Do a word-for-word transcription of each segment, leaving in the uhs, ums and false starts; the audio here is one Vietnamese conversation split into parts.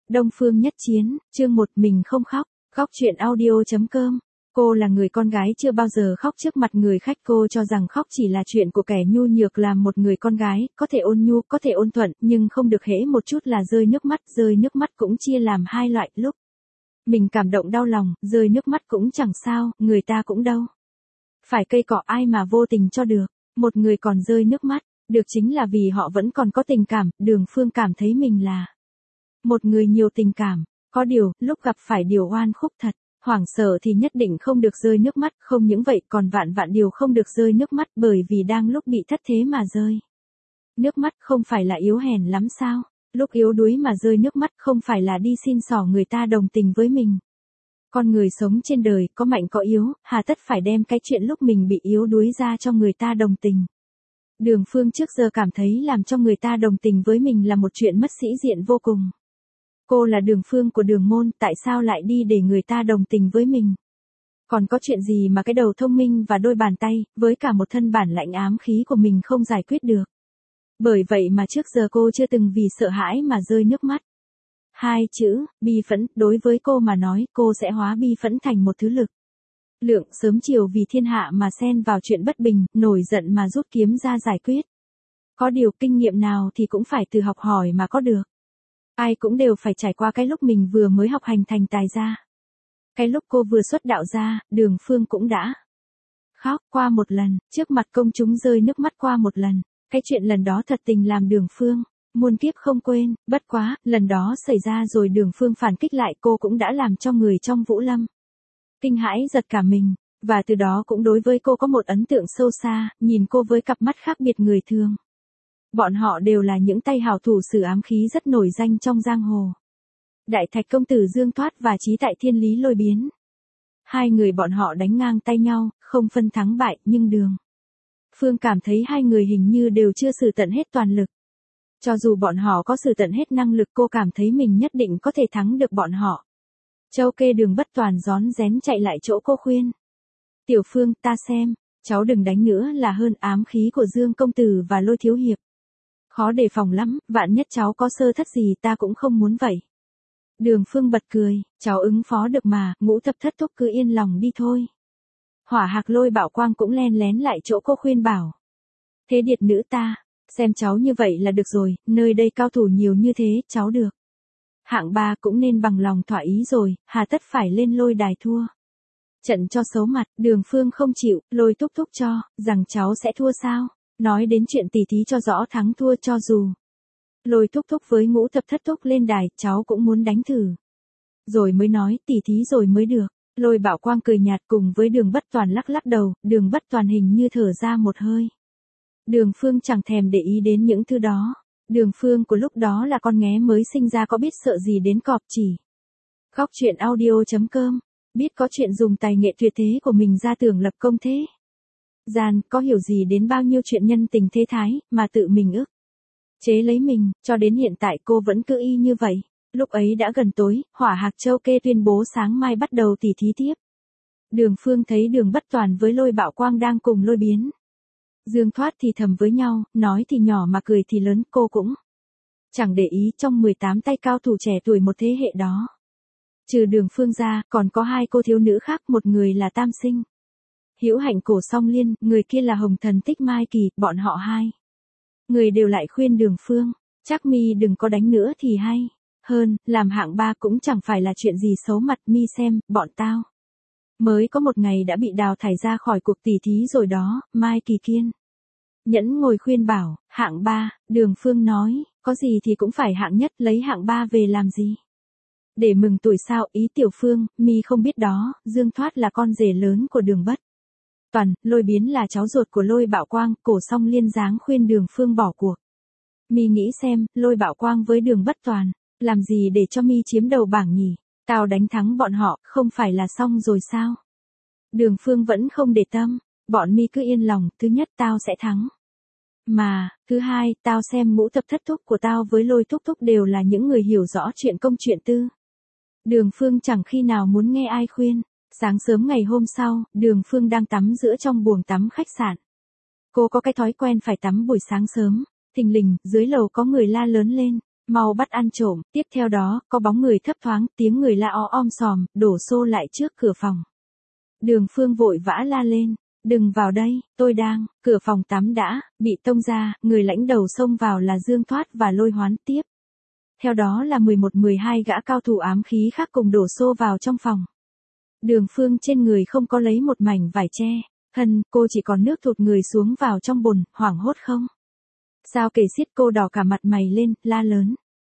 Đông Phương Nhất Chiến, chương một mình không khóc, khóc chuyện audio.com. Cô là người con gái chưa bao giờ khóc trước mặt người khách, cô cho rằng khóc chỉ là chuyện của kẻ nhu nhược, làm một người con gái, có thể ôn nhu, có thể ôn thuận, nhưng không được hễ một chút là rơi nước mắt, rơi nước mắt cũng chia làm hai loại, lúc mình cảm động đau lòng, rơi nước mắt cũng chẳng sao, người ta cũng đâu phải cây cọ ai mà vô tình cho được, một người còn rơi nước mắt, được chính là vì họ vẫn còn có tình cảm. Đường Phương cảm thấy mình là một người nhiều tình cảm, có điều, lúc gặp phải điều oan khúc thật, hoảng sợ thì nhất định không được rơi nước mắt, không những vậy còn vạn vạn điều không được rơi nước mắt, bởi vì đang lúc bị thất thế mà rơi nước mắt không phải là yếu hèn lắm sao? Lúc yếu đuối mà rơi nước mắt không phải là đi xin xỏ người ta đồng tình với mình. Con người sống trên đời, có mạnh có yếu, hà tất phải đem cái chuyện lúc mình bị yếu đuối ra cho người ta đồng tình. Đường Phương trước giờ cảm thấy làm cho người ta đồng tình với mình là một chuyện mất sĩ diện vô cùng. Cô là Đường Phương của Đường môn, tại sao lại đi để người ta đồng tình với mình? Còn có chuyện gì mà cái đầu thông minh và đôi bàn tay, với cả một thân bản lạnh ám khí của mình không giải quyết được? Bởi vậy mà trước giờ cô chưa từng vì sợ hãi mà rơi nước mắt. Hai chữ, bi phẫn, đối với cô mà nói, cô sẽ hóa bi phẫn thành một thứ lực lượng, sớm chiều vì thiên hạ mà xen vào chuyện bất bình, nổi giận mà rút kiếm ra giải quyết. Có điều kinh nghiệm nào thì cũng phải từ học hỏi mà có được. Ai cũng đều phải trải qua cái lúc mình vừa mới học hành thành tài ra. Cái lúc cô vừa xuất đạo ra, Đường Phương cũng đã khóc qua một lần, trước mặt công chúng rơi nước mắt qua một lần. Cái chuyện lần đó thật tình làm Đường Phương muôn kiếp không quên, bất quá, lần đó xảy ra rồi Đường Phương phản kích lại, cô cũng đã làm cho người trong Vũ Lâm kinh hãi giật cả mình, và từ đó cũng đối với cô có một ấn tượng sâu xa, nhìn cô với cặp mắt khác biệt người thường. Bọn họ đều là những tay hảo thủ sử ám khí rất nổi danh trong giang hồ. Đại Thạch công tử Dương Thoát và Chí Tại Thiên Lý Lôi Biến. Hai người bọn họ đánh ngang tay nhau, không phân thắng bại, nhưng Đường Phương cảm thấy hai người hình như đều chưa sử tận hết toàn lực. Cho dù bọn họ có sử tận hết năng lực, cô cảm thấy mình nhất định có thể thắng được bọn họ. Châu Kê Đường bất toàn rón rén chạy lại chỗ cô khuyên. Tiểu Phương, ta xem, cháu đừng đánh nữa là hơn, ám khí của Dương công tử và Lôi thiếu hiệp khó đề phòng lắm, vạn nhất cháu có sơ thất gì ta cũng không muốn vậy. Đường Phương bật cười, cháu ứng phó được mà, Ngũ thập thất thúc cứ yên lòng đi thôi. Hỏa Hạc Lôi Bảo Quang cũng len lén lại chỗ cô khuyên bảo. Thế điệt nữ ta, xem cháu như vậy là được rồi, nơi đây cao thủ nhiều như thế, cháu được hạng ba cũng nên bằng lòng thỏa ý rồi, hà tất phải lên lôi đài thua trận cho xấu mặt. Đường Phương không chịu, Lôi thúc thúc cho rằng cháu sẽ thua sao? Nói đến chuyện tỉ thí cho rõ thắng thua, cho dù Lôi thúc thúc với Ngũ thập thất thúc lên đài, cháu cũng muốn đánh thử rồi mới nói, tỉ thí rồi mới được. Lôi Bảo Quang cười nhạt cùng với Đường bất toàn lắc lắc đầu, Đường bất toàn hình như thở ra một hơi. Đường Phương chẳng thèm để ý đến những thứ đó. Đường Phương của lúc đó là con nghé mới sinh ra, có biết sợ gì đến cọp chỉ. Khóc chuyện audio.com, biết có chuyện dùng tài nghệ tuyệt thế của mình ra tưởng lập công thế gian, có hiểu gì đến bao nhiêu chuyện nhân tình thế thái, mà tự mình ức chế lấy mình, cho đến hiện tại cô vẫn cứ y như vậy. Lúc ấy đã gần tối, Hỏa Hạc Châu Kê tuyên bố sáng mai bắt đầu tỉ thí tiếp. Đường Phương thấy Đường bất toàn với Lôi Bảo Quang đang cùng Lôi Biến, Dương Thoát thì thầm với nhau, nói thì nhỏ mà cười thì lớn, cô cũng chẳng để ý. Trong mười tám tay cao thủ trẻ tuổi một thế hệ đó, trừ Đường Phương ra, còn có hai cô thiếu nữ khác, một người là Tam Sinh Hữu Hạnh Cổ Song Liên, người kia là Hồng Thần Tích Mai Kỳ. Bọn họ hai người đều lại khuyên Đường Phương, chắc mi đừng có đánh nữa thì hay hơn, làm hạng ba cũng chẳng phải là chuyện gì xấu mặt, mi xem, bọn tao mới có một ngày đã bị đào thải ra khỏi cuộc tỉ thí rồi đó. Mai Kỳ kiên nhẫn ngồi khuyên bảo, hạng ba. Đường Phương nói, có gì thì cũng phải hạng nhất, lấy hạng ba về làm gì? Để mừng tuổi sao? Ý Tiểu Phương, mi không biết đó, Dương Thoát là con rể lớn của Đường bất toàn, Lôi Biến là cháu ruột của Lôi Bảo Quang. Cổ Song Liên dáng khuyên Đường Phương bỏ cuộc. Mi nghĩ xem, Lôi Bảo Quang với Đường bất toàn làm gì để cho mi chiếm đầu bảng nhỉ? Tao đánh thắng bọn họ, không phải là xong rồi sao? Đường Phương vẫn không để tâm, bọn mi cứ yên lòng, thứ nhất tao sẽ thắng mà, thứ hai, tao xem Ngũ thập thất thúc của tao với Lôi thúc thúc đều là những người hiểu rõ chuyện công chuyện tư. Đường Phương chẳng khi nào muốn nghe ai khuyên. Sáng sớm ngày hôm sau, Đường Phương đang tắm giữa trong buồng tắm khách sạn. Cô có cái thói quen phải tắm buổi sáng sớm. Thình lình, dưới lầu có người la lớn lên, mau bắt ăn trộm, tiếp theo đó, có bóng người thấp thoáng, tiếng người la ó om sòm, đổ xô lại trước cửa phòng. Đường Phương vội vã la lên, đừng vào đây, tôi đang, cửa phòng tắm đã, bị tông ra, người lãnh đầu xông vào là Dương Thoát và Lôi Hoán tiếp. Theo đó là mười một mười hai gã cao thủ ám khí khác cùng đổ xô vào trong phòng. Đường Phương trên người không có lấy một mảnh vải che, thân, cô chỉ còn nước thụt người xuống vào trong bồn, hoảng hốt không. Sao kể xiết cô đỏ cả mặt mày lên, la lớn.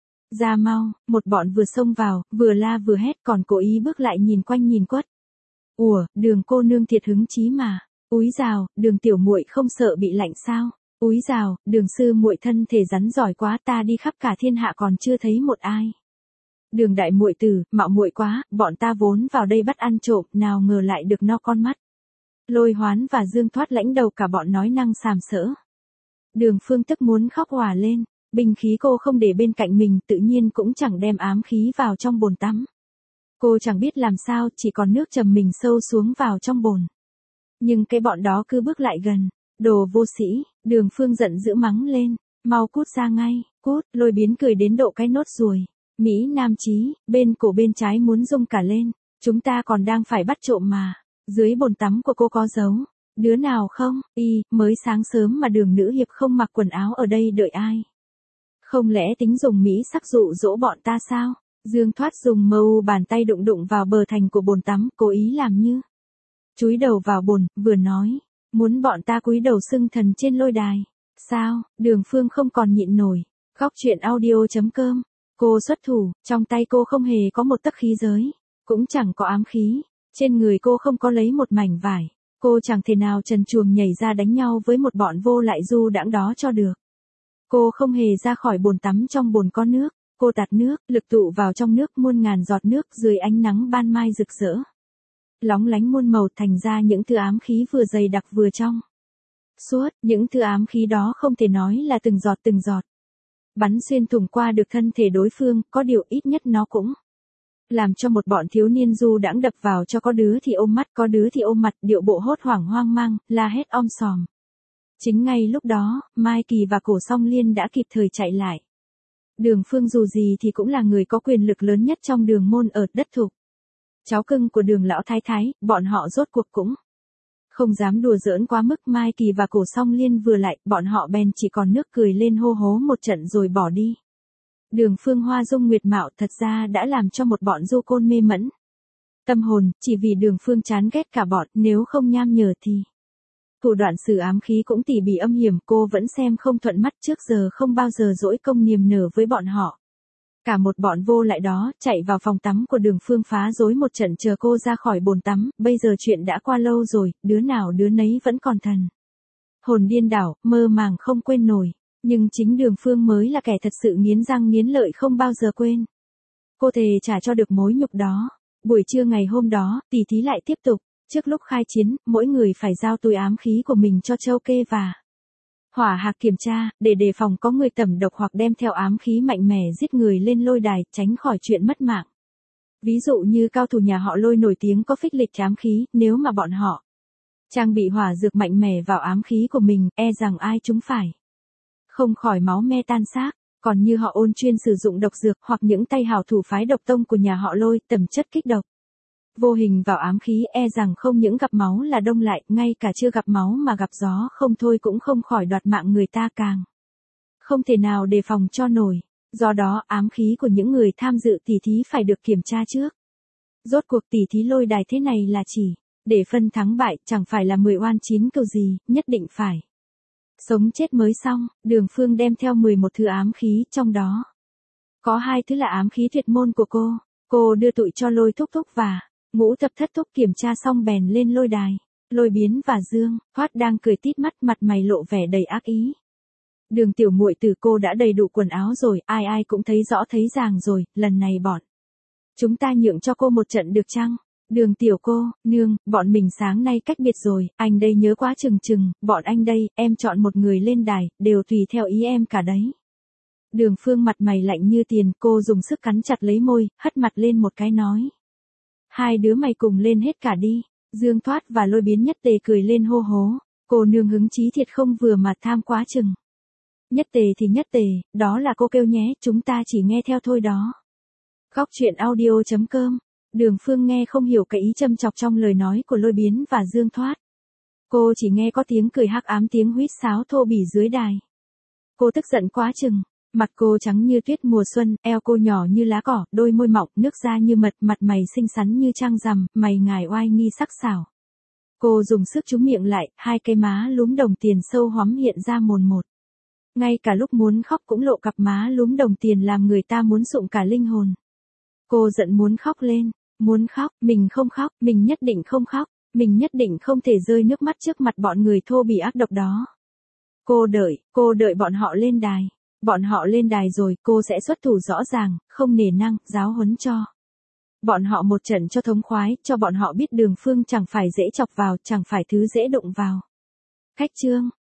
Ra mau, một bọn vừa xông vào, vừa la vừa hét còn cố ý bước lại nhìn quanh nhìn quất. Ủa, đường cô nương thiệt hứng chí mà. Úi rào, đường tiểu muội không sợ bị lạnh sao? Úi rào, đường sư muội thân thể rắn giỏi quá, ta đi khắp cả thiên hạ còn chưa thấy một ai. Đường đại muội tử, mạo muội quá, bọn ta vốn vào đây bắt ăn trộm, nào ngờ lại được no con mắt. Lôi Hoán và Dương Thoát lãnh đầu cả bọn nói năng sàm sỡ. Đường Phương tức muốn khóc òa lên, binh khí cô không để bên cạnh mình, tự nhiên cũng chẳng đem ám khí vào trong bồn tắm. Cô chẳng biết làm sao, chỉ còn nước chầm mình sâu xuống vào trong bồn. Nhưng cái bọn đó cứ bước lại gần, đồ vô sĩ, Đường Phương giận dữ mắng lên, mau cút ra ngay, cút, Lôi Biến cười đến độ cái nốt ruồi. Mỹ Nam Chí, bên cổ bên trái muốn rung cả lên, chúng ta còn đang phải bắt trộm mà, dưới bồn tắm của cô có dấu, đứa nào không, y, mới sáng sớm mà Đường nữ hiệp không mặc quần áo ở đây đợi ai. Không lẽ tính dùng Mỹ sắc dụ dỗ bọn ta sao? Dương Thoát dùng mâu bàn tay đụng đụng vào bờ thành của bồn tắm, cố ý làm như chúi đầu vào bồn, vừa nói, muốn bọn ta cúi đầu xưng thần trên lôi đài. Sao, Đường Phương không còn nhịn nổi. Góc truyện audio chấm com. Cô xuất thủ, trong tay cô không hề có một tấc khí giới, cũng chẳng có ám khí, trên người cô không có lấy một mảnh vải, cô chẳng thể nào trần truồng nhảy ra đánh nhau với một bọn vô lại du đãng đó cho được. Cô không hề ra khỏi bồn tắm, trong bồn có nước, cô tạt nước, lực tụ vào trong nước muôn ngàn giọt nước dưới ánh nắng ban mai rực rỡ. Lóng lánh muôn màu thành ra những thứ ám khí vừa dày đặc vừa trong suốt, những thứ ám khí đó không thể nói là từng giọt từng giọt. Bắn xuyên thủng qua được thân thể đối phương, có điều ít nhất nó cũng làm cho một bọn thiếu niên du đãng đập vào cho có đứa thì ôm mắt, có đứa thì ôm mặt, điệu bộ hốt hoảng hoang mang, la hét om sòm. Chính ngay lúc đó, Mai Kỳ và Cổ Song Liên đã kịp thời chạy lại. Đường Phương dù gì thì cũng là người có quyền lực lớn nhất trong Đường môn ở đất Thục. Cháu cưng của Đường lão thái thái, bọn họ rốt cuộc cũng không dám đùa giỡn quá mức. Mai Kỳ và Cổ Song Liên vừa lại, bọn họ bèn chỉ còn nước cười lên hô hố một trận rồi bỏ đi. Đường Phương hoa dung nguyệt mạo thật ra đã làm cho một bọn du côn mê mẫn tâm hồn, chỉ vì Đường Phương chán ghét cả bọn, nếu không nham nhở thì thủ đoạn sử ám khí cũng tỉ mỉ âm hiểm, cô vẫn xem không thuận mắt, trước giờ không bao giờ dỗi công niềm nở với bọn họ. Cả một bọn vô lại đó, chạy vào phòng tắm của Đường Phương phá rối một trận chờ cô ra khỏi bồn tắm, bây giờ chuyện đã qua lâu rồi, đứa nào đứa nấy vẫn còn thần hồn điên đảo, mơ màng không quên nổi, nhưng chính Đường Phương mới là kẻ thật sự nghiến răng nghiến lợi không bao giờ quên. Cô thề trả cho được mối nhục đó. Buổi trưa ngày hôm đó, tỉ thí lại tiếp tục, trước lúc khai chiến, mỗi người phải giao túi ám khí của mình cho Châu Kê và Hỏa Hạc kiểm tra, để đề phòng có người tẩm độc hoặc đem theo ám khí mạnh mẽ giết người lên lôi đài, tránh khỏi chuyện mất mạng. Ví dụ như cao thủ nhà họ Lôi nổi tiếng có phích lịch ám khí, nếu mà bọn họ trang bị hỏa dược mạnh mẽ vào ám khí của mình, e rằng ai chúng phải không khỏi máu me tan xác. Còn như họ Ôn chuyên sử dụng độc dược, hoặc những tay hảo thủ phái độc tông của nhà họ Lôi, tẩm chất kích độc vô hình vào ám khí, e rằng không những gặp máu là đông lại, ngay cả chưa gặp máu mà gặp gió không thôi cũng không khỏi đoạt mạng người ta, càng không thể nào đề phòng cho nổi. Do đó, ám khí của những người tham dự tỉ thí phải được kiểm tra trước. Rốt cuộc tỉ thí lôi đài thế này là chỉ để phân thắng bại, chẳng phải là mười oan chín cừu gì, nhất định phải sống chết mới xong. Đường Phương đem theo mười một thứ ám khí, trong đó có hai thứ là ám khí tuyệt môn của cô. Cô đưa tụi cho Lôi Thúc Thúc và Ngũ Thập Thất Thúc kiểm tra xong bèn lên lôi đài. Lôi Biến và Dương Thoát đang cười tít mắt, mặt mày lộ vẻ đầy ác ý. Đường tiểu muội tử, cô đã đầy đủ quần áo rồi, ai ai cũng thấy rõ thấy ràng rồi, lần này bọn chúng ta nhượng cho cô một trận được chăng? Đường tiểu cô, nương, bọn mình sáng nay cách biệt rồi, anh đây nhớ quá chừng chừng, bọn anh đây, em chọn một người lên đài, đều tùy theo ý em cả đấy. Đường Phương mặt mày lạnh như tiền, cô dùng sức cắn chặt lấy môi, hất mặt lên một cái nói. Hai đứa mày cùng lên hết cả đi. Dương Thoát và Lôi Biến nhất tề cười lên hô hố. Cô nương hứng chí thiệt không, vừa mà tham quá chừng Nhất tề thì nhất tề, đó là cô kêu nhé, chúng ta chỉ nghe theo thôi đó. Góc chuyện audio chấm com. Đường Phương nghe không hiểu cái ý châm chọc trong lời nói của Lôi Biến và Dương Thoát. Cô chỉ nghe có tiếng cười hắc ám, tiếng huýt sáo thô bỉ dưới đài. Cô tức giận quá chừng. Mặt cô trắng như tuyết mùa xuân, eo cô nhỏ như lá cỏ, đôi môi mọng, nước da như mật, mặt mày xinh xắn như trăng rằm, mày ngài oai nghi sắc sảo. Cô dùng sức trúm miệng lại, hai cái má lúm đồng tiền sâu hoắm hiện ra mồn một. Ngay cả lúc muốn khóc cũng lộ cặp má lúm đồng tiền làm người ta muốn sụng cả linh hồn. Cô giận muốn khóc lên, muốn khóc, mình không khóc, mình nhất định không khóc, mình nhất định không thể rơi nước mắt trước mặt bọn người thô bỉ ác độc đó. Cô đợi, cô đợi bọn họ lên đài. Bọn họ lên đài rồi, cô sẽ xuất thủ rõ ràng, không nể nang, giáo huấn cho. Bọn họ một trận cho thống khoái, cho bọn họ biết Đường Phương chẳng phải dễ chọc vào, chẳng phải thứ dễ đụng vào. Khách trương,